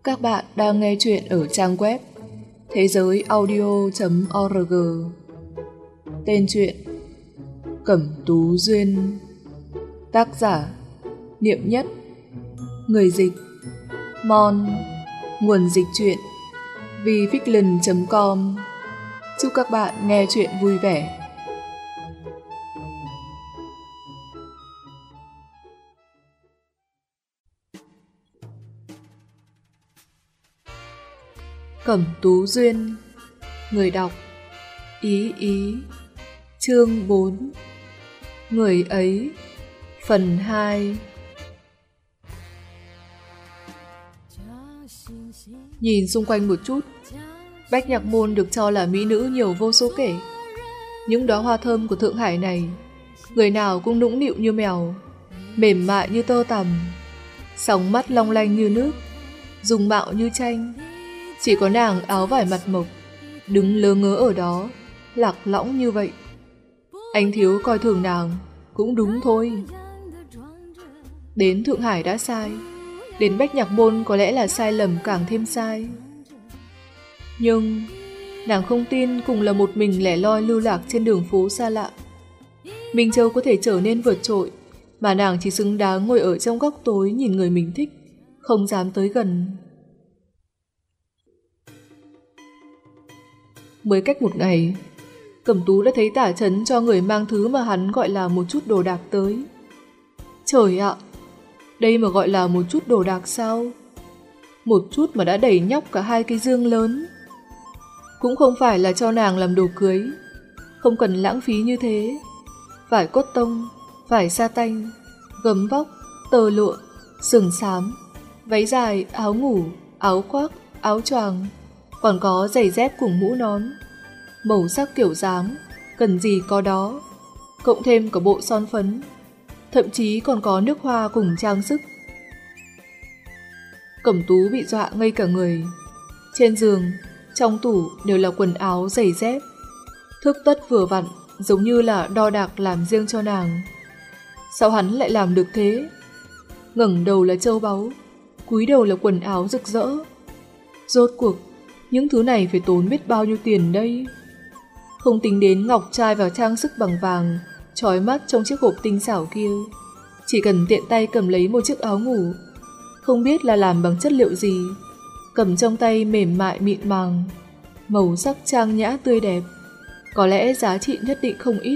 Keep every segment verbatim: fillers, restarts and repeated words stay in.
Các bạn đang nghe chuyện ở trang web thế giới audio chấm org. Tên truyện Cẩm Tú Duyên. Tác giả Niệm Nhất. Người dịch Mon. Nguồn dịch truyện vifiction chấm com. Chúc các bạn nghe chuyện vui vẻ. Cẩm Tú Duyên. Người đọc Ý Ý. Chương bốn. Người ấy. Phần hai. Nhìn xung quanh một chút, Bách Nhạc Môn được cho là mỹ nữ nhiều vô số kể. Những đóa hoa thơm của Thượng Hải này, người nào cũng nũng nịu như mèo, mềm mại như tơ tằm, sóng mắt long lanh như nước, dung mạo như tranh. Chỉ có nàng áo vải mặt mộc, đứng lơ ngớ ở đó, lạc lõng như vậy. Anh Thiếu coi thường nàng cũng đúng thôi. Đến Thượng Hải đã sai, đến Bách Nhạc Môn có lẽ là sai lầm càng thêm sai. Nhưng nàng không tin cùng là một mình lẻ loi lưu lạc trên đường phố xa lạ, Minh Châu có thể trở nên vượt trội, mà nàng chỉ xứng đáng ngồi ở trong góc tối nhìn người mình thích, không dám tới gần. Mới cách một ngày, Cẩm Tú đã thấy Tả Chấn cho người mang thứ mà hắn gọi là một chút đồ đạc tới. Trời ạ, đây mà gọi là một chút đồ đạc sao? Một chút mà đã đẩy nhóc cả hai cái dương lớn. Cũng không phải là cho nàng làm đồ cưới, không cần lãng phí như thế. Vải cốt tông, vải sa tanh, gấm vóc, tơ lụa, sừng xám, váy dài, áo ngủ, áo khoác, áo choàng, còn có giày dép cùng mũ nón, màu sắc kiểu dáng, cần gì có đó, cộng thêm cả bộ son phấn, thậm chí còn có nước hoa cùng trang sức. Cẩm Tú bị dọa ngây cả người. Trên giường, trong tủ đều là quần áo, giày dép, thước tất vừa vặn, giống như là đo đạc làm riêng cho nàng. Sao hắn lại làm được thế? Ngẩng đầu là châu báu, cúi đầu là quần áo rực rỡ. Rốt cuộc, những thứ này phải tốn biết bao nhiêu tiền đây? Không tính đến ngọc trai và trang sức bằng vàng chói mắt trong chiếc hộp tinh xảo kia, chỉ cần tiện tay cầm lấy một chiếc áo ngủ, không biết là làm bằng chất liệu gì, cầm trong tay mềm mại mịn màng, màu sắc trang nhã tươi đẹp, có lẽ giá trị nhất định không ít.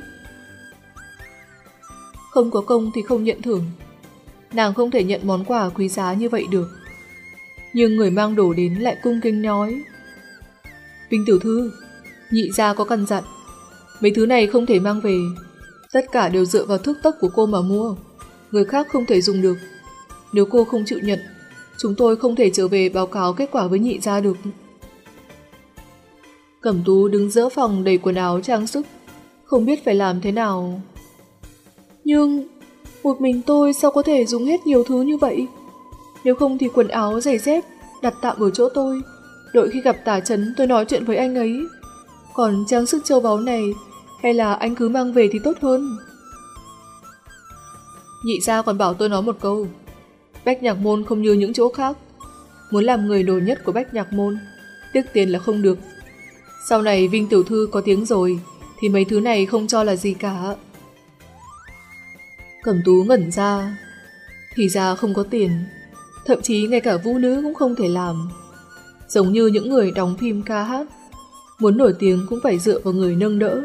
Không có công thì không nhận thưởng, nàng không thể nhận món quà quý giá như vậy được. Nhưng người mang đồ đến lại cung kính nói: Vinh tiểu thư, nhị gia có căn dặn, mấy thứ này không thể mang về, tất cả đều dựa vào thước tốc của cô mà mua, người khác không thể dùng được. Nếu cô không chịu nhận, chúng tôi không thể trở về báo cáo kết quả với nhị gia được. Cẩm Tú đứng giữa phòng đầy quần áo trang sức, không biết phải làm thế nào. Nhưng một mình tôi sao có thể dùng hết nhiều thứ như vậy? Nếu không thì quần áo, giày dép đặt tạm ở chỗ tôi, đợi khi gặp Tả Chấn tôi nói chuyện với anh ấy. Còn trang sức châu báu này, hay là anh cứ mang về thì tốt hơn. Nhị gia còn bảo tôi nói một câu: Bách Nhạc Môn không như những chỗ khác, muốn làm người nổi nhất của Bách Nhạc Môn, tiếc tiền là không được. Sau này Vinh tiểu thư có tiếng rồi thì mấy thứ này không cho là gì cả. Cẩm Tú ngẩn ra. Thì ra không có tiền, thậm chí ngay cả vũ nữ cũng không thể làm. Giống như những người đóng phim ca hát, muốn nổi tiếng cũng phải dựa vào người nâng đỡ.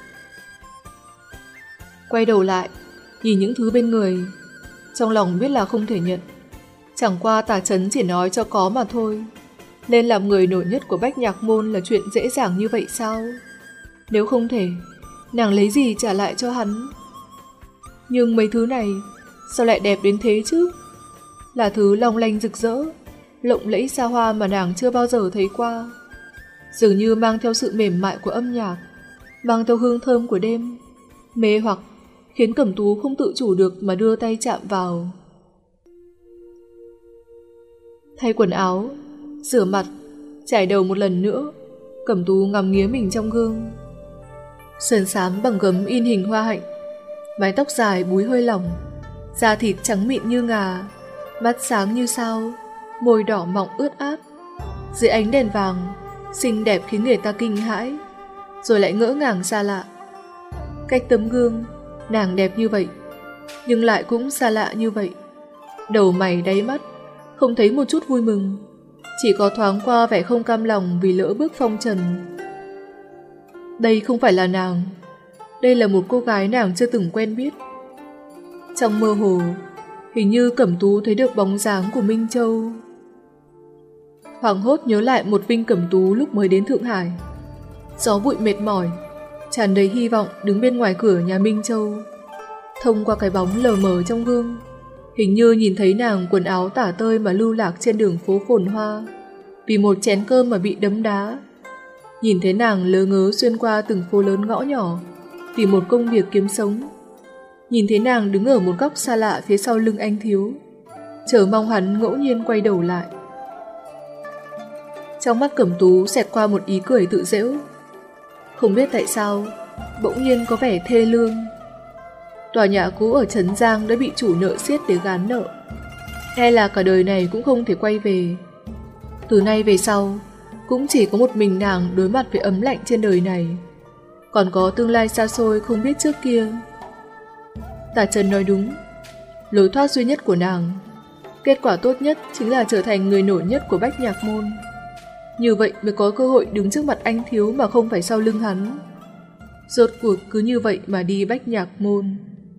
Quay đầu lại, nhìn những thứ bên người, trong lòng biết là không thể nhận. Chẳng qua Tả Chấn chỉ nói cho có mà thôi. Nên làm người nổi nhất của Bách Nhạc Môn là chuyện dễ dàng như vậy sao? Nếu không thể, nàng lấy gì trả lại cho hắn? Nhưng mấy thứ này sao lại đẹp đến thế chứ? Là thứ long lanh rực rỡ, lộng lẫy xa hoa mà nàng chưa bao giờ thấy qua. Dường như mang theo sự mềm mại của âm nhạc, mang theo hương thơm của đêm, mê hoặc khiến Cẩm Tú không tự chủ được mà đưa tay chạm vào. Thay quần áo, rửa mặt, chải đầu một lần nữa, Cẩm Tú ngắm nghía mình trong gương. Sườn xám bằng gấm in hình hoa hạnh, mái tóc dài búi hơi lỏng, da thịt trắng mịn như ngà, mắt sáng như sao, môi đỏ mọng ướt át, dưới ánh đèn vàng, xinh đẹp khiến người ta kinh hãi, rồi lại ngỡ ngàng xa lạ. Cách tấm gương, nàng đẹp như vậy, nhưng lại cũng xa lạ như vậy. Đầu mày đáy mắt, không thấy một chút vui mừng, chỉ có thoáng qua vẻ không cam lòng vì lỡ bước phong trần. Đây không phải là nàng, đây là một cô gái nàng chưa từng quen biết. Trong mơ hồ, hình như Cẩm Tú thấy được bóng dáng của Minh Châu. Hoảng hốt nhớ lại một Vinh Cẩm Tú lúc mới đến Thượng Hải. Gió bụi mệt mỏi, tràn đầy hy vọng đứng bên ngoài cửa nhà Minh Châu. Thông qua cái bóng lờ mờ trong gương, hình như nhìn thấy nàng quần áo tả tơi mà lưu lạc trên đường phố phồn hoa, vì một chén cơm mà bị đấm đá. Nhìn thấy nàng lơ ngớ xuyên qua từng phố lớn ngõ nhỏ, vì một công việc kiếm sống. Nhìn thấy nàng đứng ở một góc xa lạ phía sau lưng anh Thiếu, chờ mong hắn ngẫu nhiên quay đầu lại. Trong mắt Cẩm Tú xẹt qua một ý cười tự giễu. Không biết tại sao, bỗng nhiên có vẻ thê lương. Tòa nhà cũ ở Trấn Giang đã bị chủ nợ xiết để gán nợ. E là cả đời này cũng không thể quay về. Từ nay về sau, cũng chỉ có một mình nàng đối mặt với ấm lạnh trên đời này. Còn có tương lai xa xôi không biết trước kia. Tả Trần nói đúng, lối thoát duy nhất của nàng, kết quả tốt nhất chính là trở thành người nổi nhất của Bách Nhạc Môn. Như vậy mới có cơ hội đứng trước mặt anh Thiếu mà không phải sau lưng hắn. Rốt cuộc cứ như vậy mà đi Bách Nhạc Môn.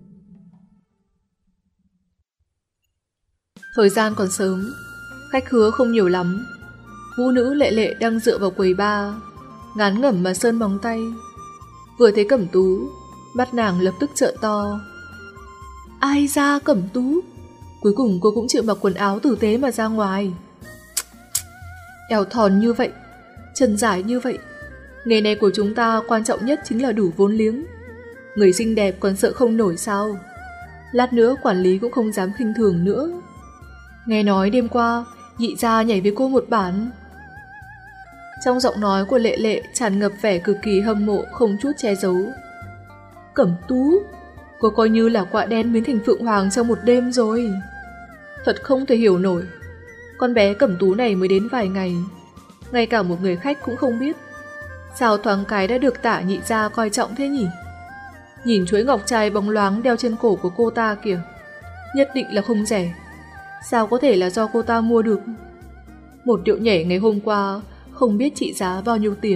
Thời gian còn sớm, khách khứa không nhiều lắm. Vũ nữ Lệ Lệ đang dựa vào quầy bar, ngán ngẩm mà sơn móng tay. Vừa thấy Cẩm Tú, mắt nàng lập tức trợn to. Ai ra Cẩm Tú? Cuối cùng cô cũng chịu mặc quần áo tử tế mà ra ngoài. Eo thòn như vậy, chân dài như vậy. Nghề này của chúng ta quan trọng nhất chính là đủ vốn liếng. Người xinh đẹp còn sợ không nổi sao? Lát nữa quản lý cũng không dám khinh thường nữa. Nghe nói đêm qua Nhị gia nhảy với cô một bản. Trong giọng nói của Lệ Lệ tràn ngập vẻ cực kỳ hâm mộ không chút che giấu. Cẩm Tú, cô coi như là quạ đen biến thành phượng hoàng trong một đêm rồi. Thật không thể hiểu nổi. Con bé Cẩm Tú này mới đến vài ngày, ngay cả một người khách cũng không biết. Sao thoáng cái đã được Tả Nhị gia coi trọng thế nhỉ? Nhìn chuỗi ngọc trai bóng loáng đeo trên cổ của cô ta kìa, nhất định là không rẻ. Sao có thể là do cô ta mua được? Một điệu nhảy ngày hôm qua không biết trị giá bao nhiêu tiền.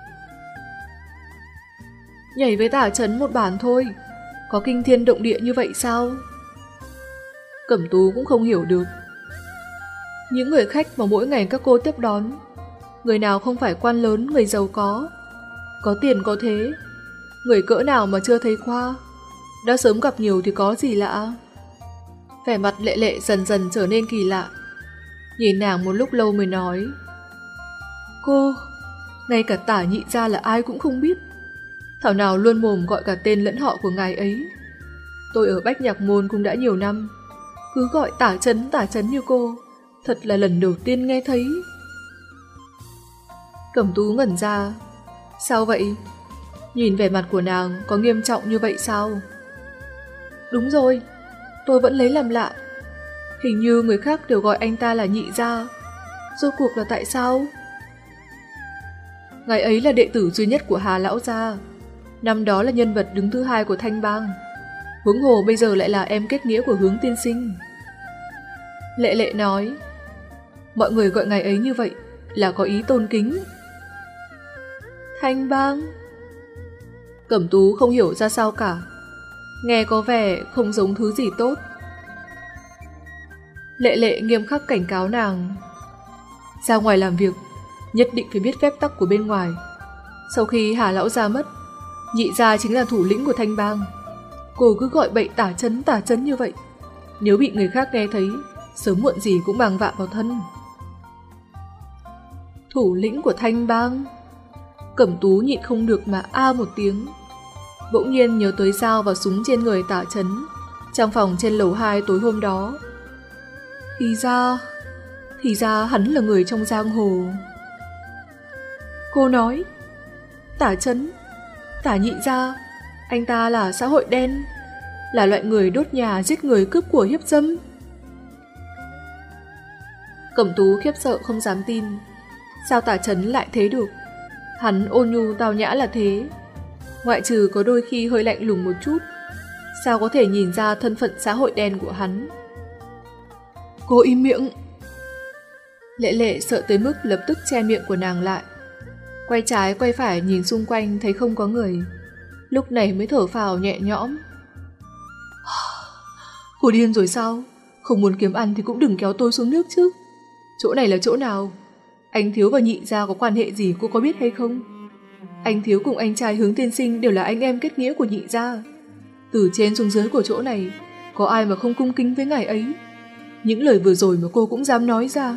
Nhảy với Tả Trấn một bản thôi, có kinh thiên động địa như vậy sao? Cẩm Tú cũng không hiểu được. Những người khách mà mỗi ngày các cô tiếp đón, người nào không phải quan lớn, người giàu có, có tiền có thế, người cỡ nào mà chưa thấy qua. Đã sớm gặp nhiều thì có gì lạ. Vẻ mặt Lệ Lệ dần dần trở nên kỳ lạ. Nhìn nàng một lúc lâu mới nói, cô, ngay cả Tả Nhị gia là ai cũng không biết, thảo nào luôn mồm gọi cả tên lẫn họ của ngài ấy. Tôi ở Bách Nhạc Môn cũng đã nhiều năm, cứ gọi Tả Trấn Tả Trấn như cô, thật là lần đầu tiên nghe thấy. Cẩm Tú ngẩn ra. Sao vậy? Nhìn vẻ mặt của nàng có nghiêm trọng như vậy sao? Đúng rồi, tôi vẫn lấy làm lạ. Hình như người khác đều gọi anh ta là Nhị gia. Rốt cuộc là tại sao? Ngài ấy là đệ tử duy nhất của Hà lão gia, năm đó là nhân vật đứng thứ hai của Thanh Bang. Huống hồ bây giờ lại là em kết nghĩa của Hướng tiên sinh. Lệ Lệ nói, mọi người gọi ngài ấy như vậy là có ý tôn kính. Thanh Bang? Cẩm Tú không hiểu ra sao cả, nghe có vẻ không giống thứ gì tốt. Lệ Lệ nghiêm khắc cảnh cáo nàng, ra ngoài làm việc nhất định phải biết phép tắc của bên ngoài. Sau khi Hà lão gia mất, Nhị gia chính là thủ lĩnh của Thanh Bang. Cô cứ gọi bậy Tả Trấn Tả Trấn như vậy, nếu bị người khác nghe thấy, sớm muộn gì cũng mang vạ vào thân. Thủ lĩnh của Thanh Bang? Cẩm Tú nhịn không được mà a một tiếng. Bỗng nhiên nhớ tới dao và súng trên người Tả Trấn trong phòng trên lầu hai tối hôm đó. Thì ra, thì ra hắn là người trong giang hồ. Cô nói, Tả Trấn, Tả Nhị gia, anh ta là xã hội đen, là loại người đốt nhà giết người cướp của hiếp dâm. Cẩm Tú khiếp sợ không dám tin. Sao Tả Chấn lại thế được? Hắn ôn nhu tao nhã là thế, ngoại trừ có đôi khi hơi lạnh lùng một chút. Sao có thể nhìn ra thân phận xã hội đen của hắn? Cô im miệng! Lệ Lệ sợ tới mức lập tức che miệng của nàng lại. Quay trái quay phải nhìn xung quanh thấy không có người, lúc này mới thở phào nhẹ nhõm. Cô điên rồi sao? Không muốn kiếm ăn thì cũng đừng kéo tôi xuống nước chứ. Chỗ này là chỗ nào? Anh Thiếu và Nhị gia có quan hệ gì cô có biết hay không? Anh Thiếu cùng anh trai Hướng tiên sinh đều là anh em kết nghĩa của Nhị gia. Từ trên xuống dưới của chỗ này, có ai mà không cung kính với ngài ấy? Những lời vừa rồi mà cô cũng dám nói ra.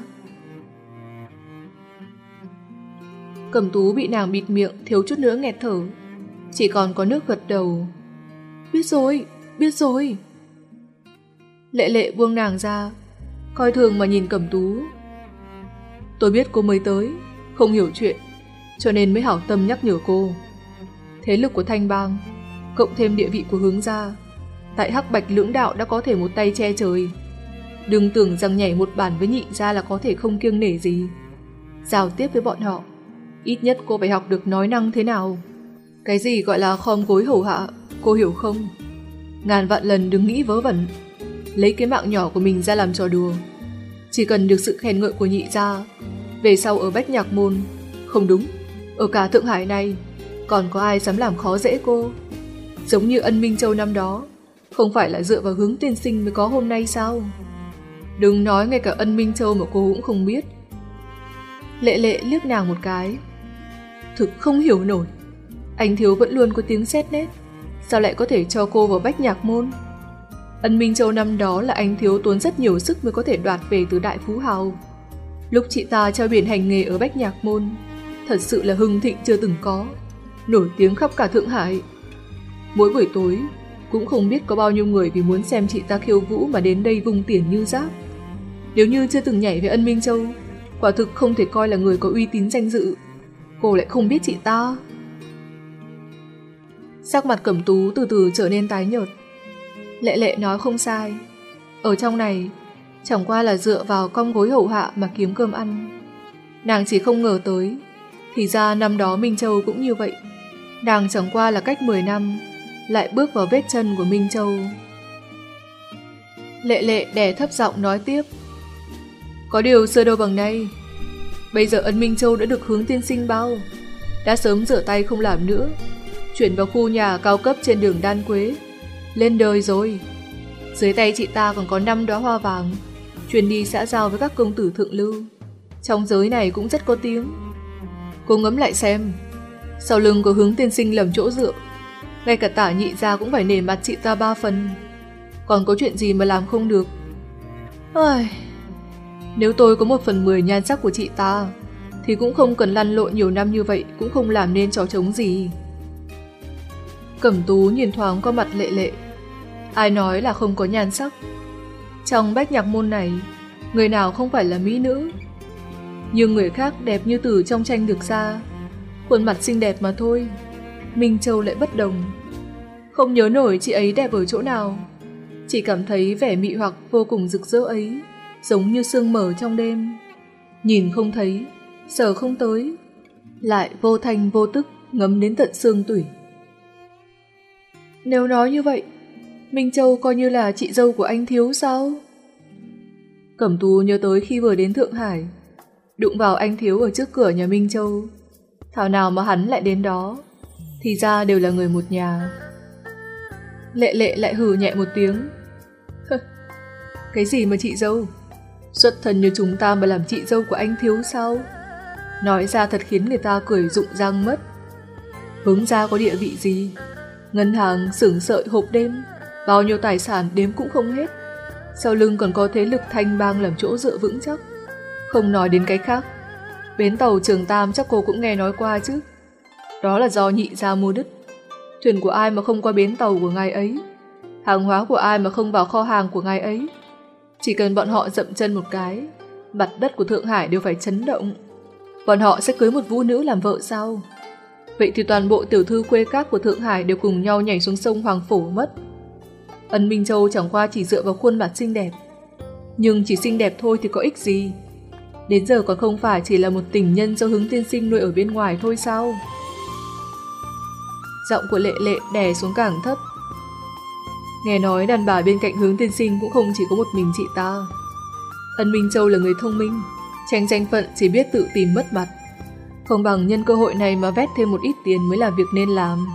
Cẩm Tú bị nàng bịt miệng, thiếu chút nữa nghẹt thở. Chỉ còn có nước gật đầu. Biết rồi, biết rồi. Lệ Lệ buông nàng ra, coi thường mà nhìn Cẩm Tú. Tôi biết cô mới tới, không hiểu chuyện, cho nên mới hảo tâm nhắc nhở cô. Thế lực của Thanh Bang, cộng thêm địa vị của Hướng gia, tại Hắc Bạch lưỡng đạo đã có thể một tay che trời. Đừng tưởng rằng nhảy một bản với Nhị gia là có thể không kiêng nể gì. Giao tiếp với bọn họ, ít nhất cô phải học được nói năng thế nào. Cái gì gọi là khom gối hầu hạ, cô hiểu không? Ngàn vạn lần đừng nghĩ vớ vẩn, lấy cái mạng nhỏ của mình ra làm trò đùa. Chỉ cần được sự khen ngợi của Nhị gia, về sau ở Bách Nhạc Môn, không đúng, ở cả Thượng Hải này, còn có ai dám làm khó dễ cô? Giống như Ân Minh Châu năm đó, không phải là dựa vào Hướng tiên sinh mới có hôm nay sao? Đừng nói ngay cả Ân Minh Châu mà cô cũng không biết. Lệ Lệ liếc nàng một cái. Thực không hiểu nổi, anh Thiếu vẫn luôn có tiếng xét nét, sao lại có thể cho cô vào Bách Nhạc Môn? Ân Minh Châu năm đó là anh Thiếu tốn rất nhiều sức mới có thể đoạt về từ đại phú hào. Lúc chị ta treo biển hành nghề ở Bách Nhạc Môn, thật sự là hưng thịnh chưa từng có, nổi tiếng khắp cả Thượng Hải. Mỗi buổi tối, cũng không biết có bao nhiêu người vì muốn xem chị ta khiêu vũ mà đến đây vung tiền như rác. Nếu như chưa từng nhảy với Ân Minh Châu, quả thực không thể coi là người có uy tín danh dự. Cô lại không biết chị ta. Sắc mặt Cẩm Tú từ từ trở nên tái nhợt. Lệ Lệ nói không sai, ở trong này chẳng qua là dựa vào cong gối hầu hạ mà kiếm cơm ăn. Nàng chỉ không ngờ tới, thì ra năm đó Minh Châu cũng như vậy. Nàng chẳng qua là cách mười năm lại bước vào vết chân của Minh Châu. Lệ Lệ đè thấp giọng nói tiếp. Có điều xưa đâu bằng nay, bây giờ Ân Minh Châu đã được Hướng tiên sinh bao, đã sớm rửa tay không làm nữa, chuyển vào khu nhà cao cấp trên đường Đan Quế, lên đời rồi. Dưới tay chị ta còn có năm đóa hoa vàng, truyền đi xã giao với các công tử thượng lưu, trong giới này cũng rất có tiếng. Cô ngẫm lại xem, sau lưng có Hướng tiên sinh làm chỗ dựa, ngay cả Tả Nhị gia cũng phải nể mặt chị ta ba phần. Còn có chuyện gì mà làm không được? Ai... Nếu tôi có một phần mười nhan sắc của chị ta, thì cũng không cần lăn lộn nhiều năm như vậy, cũng không làm nên trò trống gì. Cẩm Tú nhìn thoáng qua mặt Lệ Lệ. Ai nói là không có nhan sắc? Trong Bách Nhạc Môn này, người nào không phải là mỹ nữ? Nhưng người khác đẹp như từ trong tranh được ra, khuôn mặt xinh đẹp mà thôi. Minh Châu lại bất đồng. Không nhớ nổi chị ấy đẹp ở chỗ nào, chỉ cảm thấy vẻ mị hoặc vô cùng rực rỡ ấy giống như sương mờ trong đêm, nhìn không thấy, sờ không tới, lại vô thanh vô tức ngấm đến tận xương tủy. Nếu nói như vậy, Minh Châu coi như là chị dâu của anh Thiếu sao? Cẩm Tú nhớ tới khi vừa đến Thượng Hải, đụng vào anh Thiếu ở trước cửa nhà Minh Châu. Thảo nào mà hắn lại đến đó, thì ra đều là người một nhà. Lệ Lệ lại hừ nhẹ một tiếng. Cái gì mà chị dâu? Xuất thân như chúng ta mà làm chị dâu của anh Thiếu sao? Nói ra thật khiến người ta cười rụng răng mất. Hướng gia có địa vị gì? Ngân hàng, xưởng sợi, hộp đêm, bao nhiêu tài sản đếm cũng không hết. Sau lưng còn có thế lực Thanh Bang làm chỗ dựa vững chắc. Không nói đến cái khác, bến tàu Trường Tam chắc cô cũng nghe nói qua chứ. Đó là do Nhị gia mua đứt. Thuyền của ai mà không qua bến tàu của ngài ấy? Hàng hóa của ai mà không vào kho hàng của ngài ấy? Chỉ cần bọn họ dậm chân một cái, mặt đất của Thượng Hải đều phải chấn động. Bọn họ sẽ cưới một vũ nữ làm vợ sao? Vậy thì toàn bộ tiểu thư khuê các của Thượng Hải đều cùng nhau nhảy xuống sông Hoàng Phổ mất. Ân Minh Châu chẳng qua chỉ dựa vào khuôn mặt xinh đẹp. Nhưng chỉ xinh đẹp thôi thì có ích gì? Đến giờ còn không phải chỉ là một tình nhân do Hướng tiên sinh nuôi ở bên ngoài thôi sao? Giọng của Lệ Lệ đè xuống càng thấp. Nghe nói đàn bà bên cạnh Hướng tiên sinh cũng không chỉ có một mình chị ta. Ân Minh Châu là người thông minh, tranh danh phận chỉ biết tự tìm mất mặt. Không bằng nhân cơ hội này mà vét thêm một ít tiền mới là việc nên làm.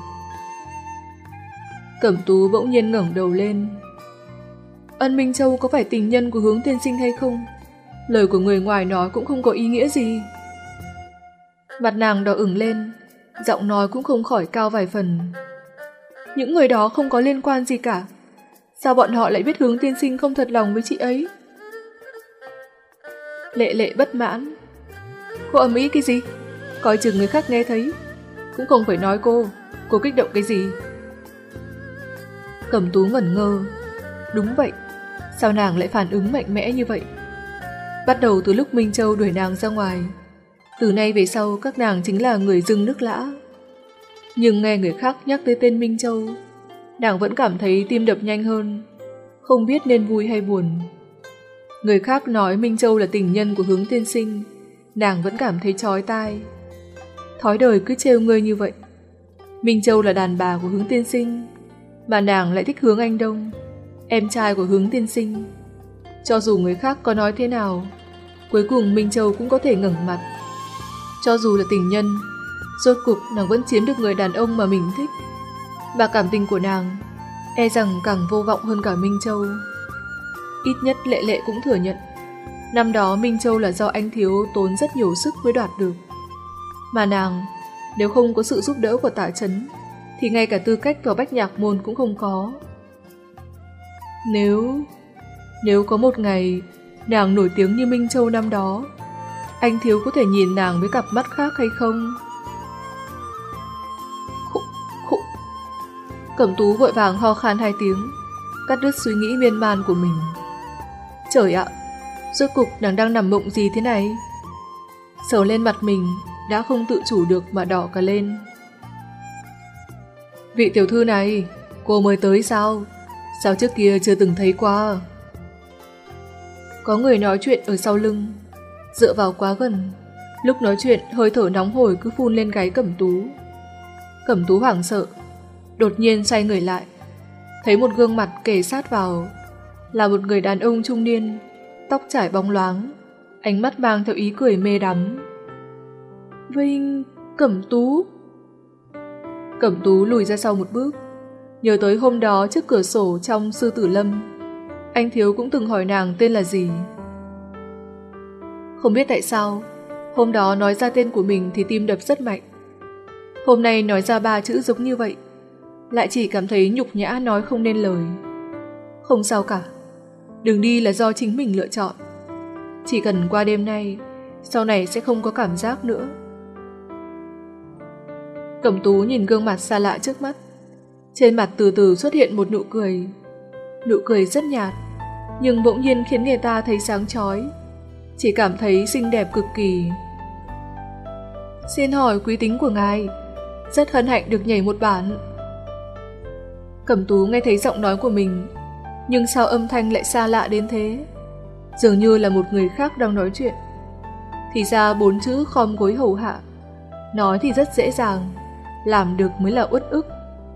Cẩm Tú bỗng nhiên ngẩng đầu lên. Ân Minh Châu có phải tình nhân của Hướng tiên sinh hay không? Lời của người ngoài nói cũng không có ý nghĩa gì. Mặt nàng đỏ ửng lên, giọng nói cũng không khỏi cao vài phần. Những người đó không có liên quan gì cả. Sao bọn họ lại biết Hướng tiên sinh không thật lòng với chị ấy? Lệ Lệ bất mãn. Cô ầm ĩ cái gì? Coi chừng người khác nghe thấy. Cũng không phải nói cô. Cô kích động cái gì? Cẩm Tú ngẩn ngơ. Đúng vậy. Sao nàng lại phản ứng mạnh mẽ như vậy? Bắt đầu từ lúc Minh Châu đuổi nàng ra ngoài, từ nay về sau các nàng chính là người dưng nước lã. Nhưng nghe người khác nhắc tới tên Minh Châu, nàng vẫn cảm thấy tim đập nhanh hơn, không biết nên vui hay buồn. Người khác nói Minh Châu là tình nhân của Hướng tiên sinh, nàng vẫn cảm thấy chói tai. Thói đời cứ trêu ngươi như vậy. Minh Châu là đàn bà của Hướng tiên sinh, mà nàng lại thích Hướng Anh Đông, em trai của Hướng tiên sinh. Cho dù người khác có nói thế nào, cuối cùng Minh Châu cũng có thể ngẩng mặt. Cho dù là tình nhân, rốt cục nàng vẫn chiếm được người đàn ông mà mình thích. Và cảm tình của nàng e rằng càng vô vọng hơn cả Minh Châu. Ít nhất Lệ Lệ cũng thừa nhận, năm đó Minh Châu là do anh Thiếu tốn rất nhiều sức mới đoạt được. Mà nàng, nếu không có sự giúp đỡ của Tạ Trấn, thì ngay cả tư cách vào Bách Nhạc Môn cũng không có. Nếu... Nếu có một ngày nàng nổi tiếng như Minh Châu năm đó, anh Thiếu có thể nhìn nàng với cặp mắt khác hay không? Khụ, khụ. Cẩm Tú vội vàng ho khan hai tiếng, cắt đứt suy nghĩ miên man của mình. Trời ạ, rốt cục nàng đang nằm mộng gì thế này? Sờ lên mặt mình đã không tự chủ được mà đỏ cả lên. Vị tiểu thư này, cô mới tới sao? Sao trước kia chưa từng thấy qua? Có người nói chuyện ở sau lưng, dựa vào quá gần. Lúc nói chuyện hơi thở nóng hổi cứ phun lên gáy Cẩm Tú. Cẩm Tú hoảng sợ, đột nhiên xoay người lại, thấy một gương mặt kề sát vào, là một người đàn ông trung niên, tóc trải bóng loáng, ánh mắt mang theo ý cười mê đắm. Vinh, Cẩm Tú. Cẩm Tú lùi ra sau một bước, nhớ tới hôm đó trước cửa sổ trong Sư Tử Lâm, anh Thiếu cũng từng hỏi nàng tên là gì. Không biết tại sao, hôm đó nói ra tên của mình thì tim đập rất mạnh. Hôm nay nói ra ba chữ giống như vậy, lại chỉ cảm thấy nhục nhã nói không nên lời. Không sao cả, đường đi là do chính mình lựa chọn. Chỉ cần qua đêm nay, sau này sẽ không có cảm giác nữa. Cẩm Tú nhìn gương mặt xa lạ trước mắt. Trên mặt từ từ xuất hiện một nụ cười. Nụ cười rất nhạt, nhưng bỗng nhiên khiến người ta thấy sáng chói, chỉ cảm thấy xinh đẹp cực kỳ. Xin hỏi quý tính của ngài, rất hân hạnh được nhảy một bản. Cẩm Tú nghe thấy giọng nói của mình, nhưng sao âm thanh lại xa lạ đến thế? Dường như là một người khác đang nói chuyện. Thì ra bốn chữ khom gối hầu hạ. Nói thì rất dễ dàng, làm được mới là uất ức.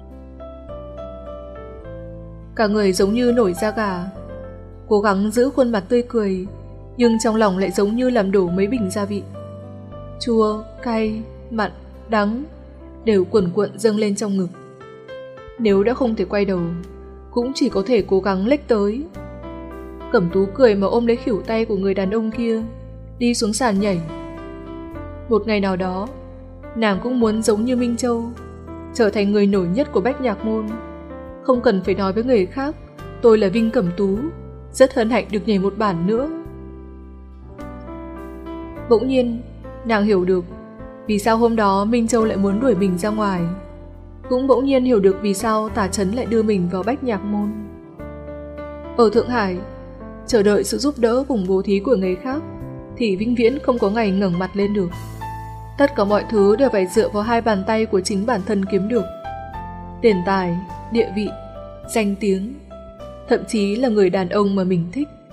Cả người giống như nổi da gà, cố gắng giữ khuôn mặt tươi cười, nhưng trong lòng lại giống như làm đổ mấy bình gia vị. Chua, cay, mặn, đắng đều cuồn cuộn dâng lên trong ngực. Nếu đã không thể quay đầu, cũng chỉ có thể cố gắng lếch tới. Cẩm Tú cười mà ôm lấy khuỷu tay của người đàn ông kia, đi xuống sàn nhảy. Một ngày nào đó, nàng cũng muốn giống như Minh Châu, trở thành người nổi nhất của Bách Nhạc Môn. Không cần phải nói với người khác, tôi là Vinh Cẩm Tú, rất hân hạnh được nhảy một bản nữa. Bỗng nhiên, nàng hiểu được vì sao hôm đó Minh Châu lại muốn đuổi mình ra ngoài. Cũng bỗng nhiên hiểu được vì sao Tả Trấn lại đưa mình vào Bách Nhạc Môn. Ở Thượng Hải, chờ đợi sự giúp đỡ cùng bố thí của người khác thì vĩnh viễn không có ngày ngẩng mặt lên được. Tất cả mọi thứ đều phải dựa vào hai bàn tay của chính bản thân kiếm được. Tiền tài, địa vị, danh tiếng, thậm chí là người đàn ông mà mình thích.